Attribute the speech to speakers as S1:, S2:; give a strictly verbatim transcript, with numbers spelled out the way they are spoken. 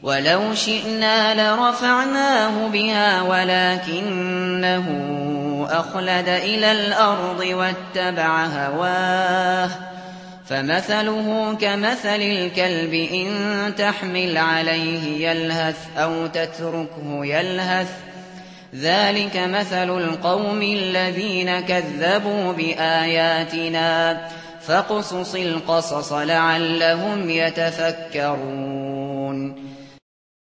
S1: وَلَوْ شِئْنَا لَرَفَعْنَاهُ بِهَا وَلَكِنَّهُ أَخْلَدَ إِلَى الْأَرْضِ وَاتَّبَعَ هَوَاهُ فَمَثَلُهُ كَمَثَلِ الْكَلْبِ إِن تَحْمِلْ عَلَيْهِ يَلْهَثْ أَوْ تَتْرُكْهُ يَلْهَث ۚ ذَلِكَ مَثَلُ الْقَوْمِ الَّذِينَ كَذَّبُوا بِآيَاتِنَا ۚ فَاقْصُصِ الْقَصَصَ لَعَلَّهُمْ يَتَفَكَّرُونَ